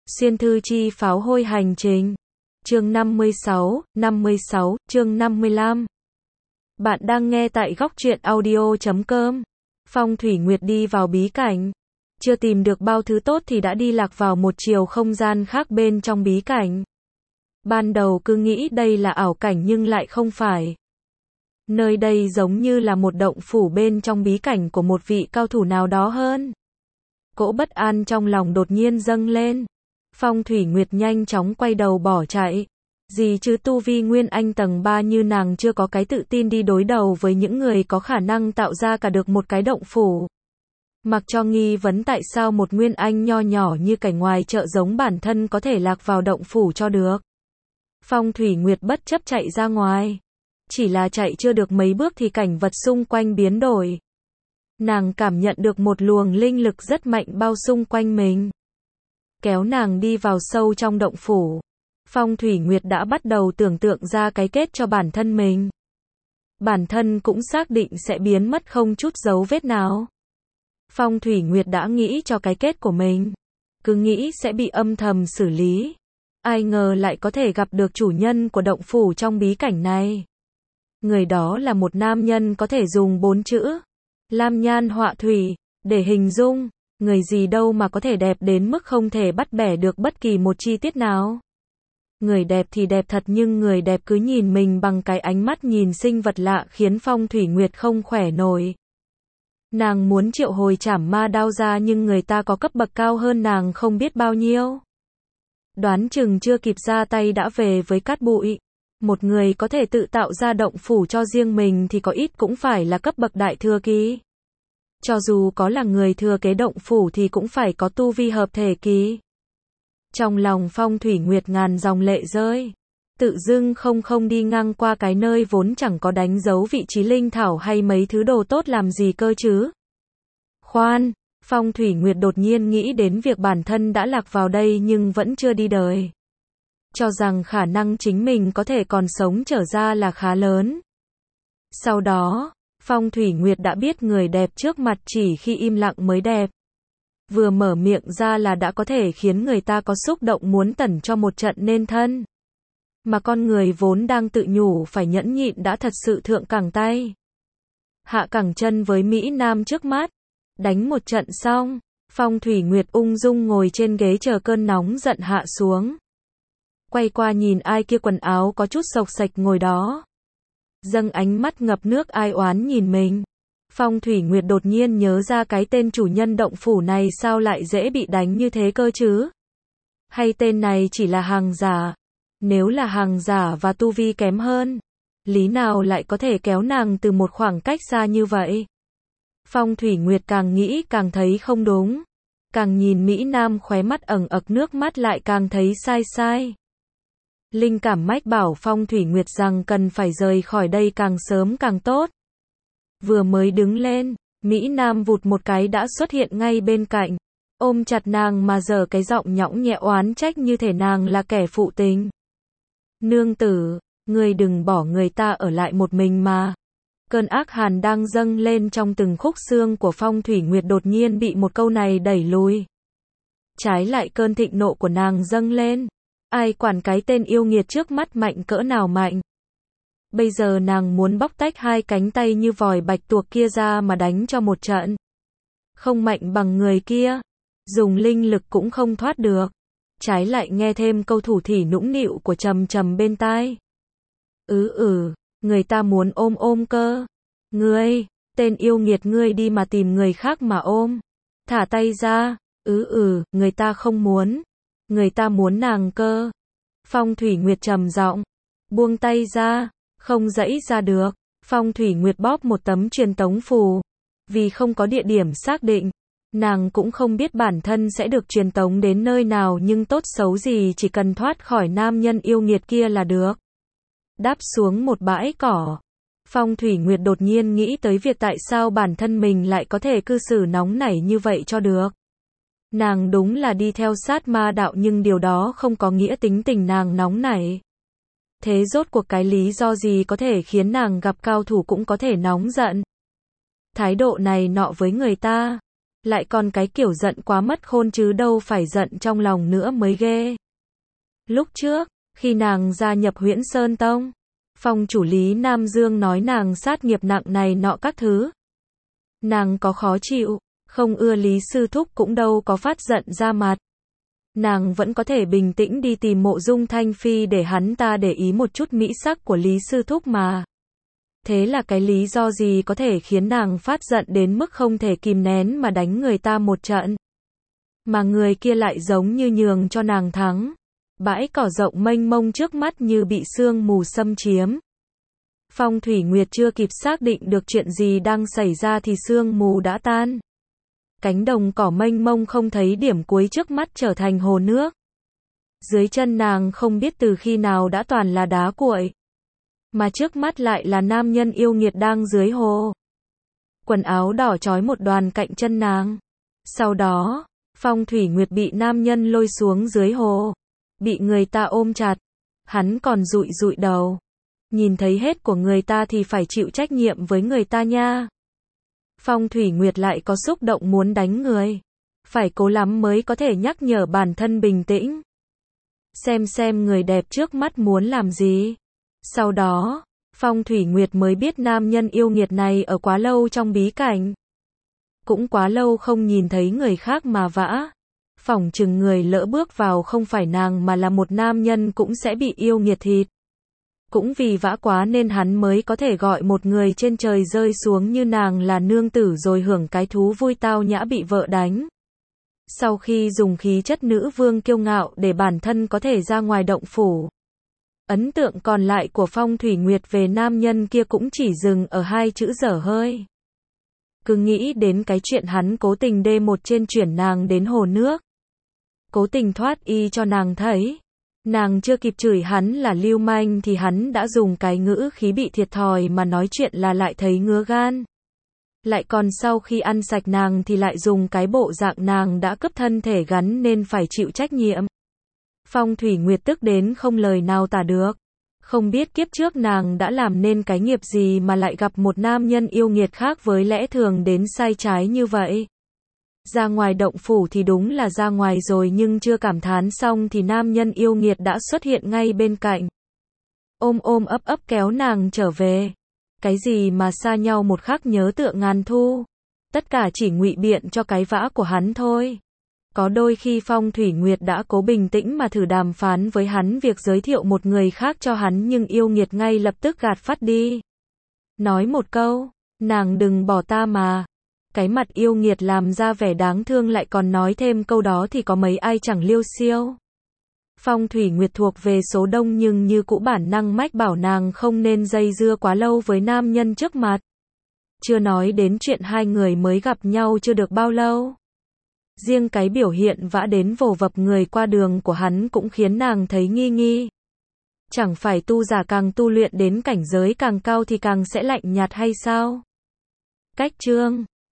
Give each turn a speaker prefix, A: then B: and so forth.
A: Xuyên thư chi pháo hôi hành trình. Chương 56, chương 55. Bạn đang nghe tại góc truyện audio.com. Phong Thủy Nguyệt đi vào bí cảnh. Chưa tìm được bao thứ tốt thì đã đi lạc vào một chiều không gian khác bên trong bí cảnh. Ban đầu cứ nghĩ đây là ảo cảnh nhưng lại không phải. Nơi đây giống như là một động phủ bên trong bí cảnh của một vị cao thủ nào đó hơn. Cỗ bất an trong lòng đột nhiên dâng lên. Phong Thủy Nguyệt nhanh chóng quay đầu bỏ chạy. Gì chứ tu vi Nguyên Anh tầng 3 như nàng chưa có cái tự tin đi đối đầu với những người có khả năng tạo ra cả được một cái động phủ. Mặc cho nghi vấn tại sao một Nguyên Anh nho nhỏ như cảnh ngoài chợ giống bản thân có thể lạc vào động phủ cho được. Phong Thủy Nguyệt bất chấp chạy ra ngoài. Chỉ là chạy chưa được mấy bước thì cảnh vật xung quanh biến đổi. Nàng cảm nhận được một luồng linh lực rất mạnh bao xung quanh mình. Kéo nàng đi vào sâu trong động phủ. Phong Thủy Nguyệt đã bắt đầu tưởng tượng ra cái kết cho bản thân mình. Bản thân cũng xác định sẽ biến mất không chút dấu vết nào. Phong Thủy Nguyệt đã nghĩ cho cái kết của mình. Cứ nghĩ sẽ bị âm thầm xử lý. Ai ngờ lại có thể gặp được chủ nhân của động phủ trong bí cảnh này. Người đó là một nam nhân có thể dùng 4 chữ lam nhan họa thủy để hình dung. Người gì đâu mà có thể đẹp đến mức không thể bắt bẻ được bất kỳ một chi tiết nào. Người đẹp thì đẹp thật nhưng người đẹp cứ nhìn mình bằng cái ánh mắt nhìn sinh vật lạ khiến Phong Thủy Nguyệt không khỏe nổi. Nàng muốn triệu hồi trảm ma đao ra nhưng người ta có cấp bậc cao hơn nàng không biết bao nhiêu. Đoán chừng chưa kịp ra tay đã về với cát bụi. Một người có thể tự tạo ra động phủ cho riêng mình thì có ít cũng phải là cấp bậc đại thừa kỳ. Cho dù có là người thừa kế động phủ thì cũng phải có tu vi hợp thể kỳ. Trong lòng Phong Thủy Nguyệt ngàn dòng lệ rơi. Tự dưng không đi ngang qua cái nơi vốn chẳng có đánh dấu vị trí linh thảo hay mấy thứ đồ tốt làm gì cơ chứ. Khoan, Phong Thủy Nguyệt đột nhiên nghĩ đến việc bản thân đã lạc vào đây nhưng vẫn chưa đi đời. Cho rằng khả năng chính mình có thể còn sống trở ra là khá lớn. Sau đó, Phong Thủy Nguyệt đã biết người đẹp trước mặt chỉ khi im lặng mới đẹp. Vừa mở miệng ra là đã có thể khiến người ta có xúc động muốn tẩn cho một trận nên thân. Mà con người vốn đang tự nhủ phải nhẫn nhịn đã thật sự thượng cẳng tay. Hạ cẳng chân với Mỹ Nam trước mắt. Đánh một trận xong, Phong Thủy Nguyệt ung dung ngồi trên ghế chờ cơn nóng giận hạ xuống. Quay qua nhìn ai kia quần áo có chút xộc xệch ngồi đó. Dâng ánh mắt ngập nước ai oán nhìn mình. Phong Thủy Nguyệt đột nhiên nhớ ra cái tên chủ nhân động phủ này sao lại dễ bị đánh như thế cơ chứ? Hay tên này chỉ là hàng giả? Nếu là hàng giả và tu vi kém hơn, lý nào lại có thể kéo nàng từ một khoảng cách xa như vậy? Phong Thủy Nguyệt càng nghĩ càng thấy không đúng. Càng nhìn Mỹ Nam khóe mắt ẩn ực nước mắt lại càng thấy sai. Linh cảm mách bảo Phong Thủy Nguyệt rằng cần phải rời khỏi đây càng sớm càng tốt. Vừa mới đứng lên, Mỹ Nam vụt một cái đã xuất hiện ngay bên cạnh, ôm chặt nàng mà giở cái giọng nhõng nhẹ oán trách như thể nàng là kẻ phụ tình. Nương tử, ngươi đừng bỏ người ta ở lại một mình mà. Cơn ác hàn đang dâng lên trong từng khúc xương của Phong Thủy Nguyệt đột nhiên bị một câu này đẩy lùi. Trái lại cơn thịnh nộ của nàng dâng lên. Ai quản cái tên yêu nghiệt trước mắt mạnh cỡ nào mạnh. Bây giờ nàng muốn bóc tách hai cánh tay như vòi bạch tuộc kia ra mà đánh cho một trận. Không mạnh bằng người kia. Dùng linh lực cũng không thoát được. Trái lại nghe thêm câu thủ thỉ nũng nịu của trầm bên tai. Người ta muốn ôm cơ. Ngươi, tên yêu nghiệt ngươi đi mà tìm người khác mà ôm. Thả tay ra. Người ta không muốn. Người ta muốn nàng cơ. Phong Thủy Nguyệt trầm giọng. Buông tay ra. Không dãy ra được. Phong Thủy Nguyệt bóp một tấm truyền tống phù. Vì không có địa điểm xác định, nàng cũng không biết bản thân sẽ được truyền tống đến nơi nào nhưng tốt xấu gì chỉ cần thoát khỏi nam nhân yêu nghiệt kia là được. Đáp xuống một bãi cỏ. Phong Thủy Nguyệt đột nhiên nghĩ tới việc tại sao bản thân mình lại có thể cư xử nóng nảy như vậy cho được. Nàng đúng là đi theo sát ma đạo nhưng điều đó không có nghĩa tính tình nàng nóng nảy. Thế rốt cuộc cái lý do gì có thể khiến nàng gặp cao thủ cũng có thể nóng giận? Thái độ này nọ với người ta, Lại còn cái kiểu giận quá mất khôn chứ đâu phải giận trong lòng nữa mới ghê. Lúc trước, khi nàng gia nhập Huyễn Sơn Tông, Phong chủ Lý Nam Dương nói nàng sát nghiệp nặng này nọ các thứ. Nàng có khó chịu, không ưa Lý Sư Thúc cũng đâu có phát giận ra mặt. Nàng vẫn có thể bình tĩnh đi tìm Mộ Dung Thanh Phi để hắn ta để ý một chút mỹ sắc của Lý Sư Thúc mà. Thế là cái lý do gì có thể khiến nàng phát giận đến mức không thể kìm nén mà đánh người ta một trận. Mà người kia lại giống như nhường cho nàng thắng. Bãi cỏ rộng mênh mông trước mắt như bị sương mù xâm chiếm. Phong Thủy Nguyệt chưa kịp xác định được chuyện gì đang xảy ra thì sương mù đã tan. Cánh đồng cỏ mênh mông không thấy điểm cuối trước mắt trở thành hồ nước. Dưới chân nàng không biết từ khi nào đã toàn là đá cuội. Mà trước mắt lại là nam nhân yêu nghiệt đang dưới hồ. Quần áo đỏ trói một đoàn cạnh chân nàng. Sau đó, Phong Thủy Nguyệt bị nam nhân lôi xuống dưới hồ. Bị người ta ôm chặt. Hắn còn dụi dụi đầu. Nhìn thấy hết của người ta thì phải chịu trách nhiệm với người ta nha. Phong Thủy Nguyệt lại có xúc động muốn đánh người. Phải cố lắm mới có thể nhắc nhở bản thân bình tĩnh. Xem người đẹp trước mắt muốn làm gì. Sau đó, Phong Thủy Nguyệt mới biết nam nhân yêu nghiệt này ở quá lâu trong bí cảnh. Cũng quá lâu không nhìn thấy người khác mà vã. Phỏng chừng người lỡ bước vào không phải nàng mà là một nam nhân cũng sẽ bị yêu nghiệt thịt. Cũng vì vã quá nên hắn mới có thể gọi một người trên trời rơi xuống như nàng là nương tử rồi hưởng cái thú vui tao nhã bị vợ đánh. Sau khi dùng khí chất nữ vương kiêu ngạo để bản thân có thể ra ngoài động phủ. Ấn tượng còn lại của Phong Thủy Nguyệt về nam nhân kia cũng chỉ dừng ở hai chữ dở hơi. Cứ nghĩ đến cái chuyện hắn cố tình D1 trên chuyển nàng đến hồ nước. Cố tình thoát y cho nàng thấy. Nàng chưa kịp chửi hắn là lưu manh thì hắn đã dùng cái ngữ khí bị thiệt thòi mà nói chuyện là lại thấy ngứa gan. Lại còn sau khi ăn sạch nàng thì lại dùng cái bộ dạng nàng đã cướp thân thể gắn nên phải chịu trách nhiệm. Phong Thủy Nguyệt tức đến không lời nào tả được. Không biết kiếp trước nàng đã làm nên cái nghiệp gì mà lại gặp một nam nhân yêu nghiệt khác với lẽ thường đến sai trái như vậy. Ra ngoài động phủ thì đúng là ra ngoài rồi nhưng chưa cảm thán xong thì nam nhân yêu nghiệt đã xuất hiện ngay bên cạnh. Ôm ấp kéo nàng trở về. Cái gì mà xa nhau một khắc nhớ tựa ngàn thu. Tất cả chỉ ngụy biện cho cái vã của hắn thôi. Có đôi khi Phong Thủy Nguyệt đã cố bình tĩnh mà thử đàm phán với hắn việc giới thiệu một người khác cho hắn nhưng yêu nghiệt ngay lập tức gạt phắt đi. Nói một câu, nàng đừng bỏ ta mà. Cái mặt yêu nghiệt làm ra vẻ đáng thương lại còn nói thêm câu đó thì có mấy ai chẳng liêu xiêu. Phong Thủy Nguyệt thuộc về số đông nhưng như cũ bản năng mách bảo nàng không nên dây dưa quá lâu với nam nhân trước mặt. Chưa nói đến chuyện hai người mới gặp nhau chưa được bao lâu. Riêng cái biểu hiện vã đến vồ vập người qua đường của hắn cũng khiến nàng thấy nghi nghi. Chẳng phải tu giả càng tu luyện đến cảnh giới càng cao thì càng sẽ lạnh nhạt hay sao? Cách chương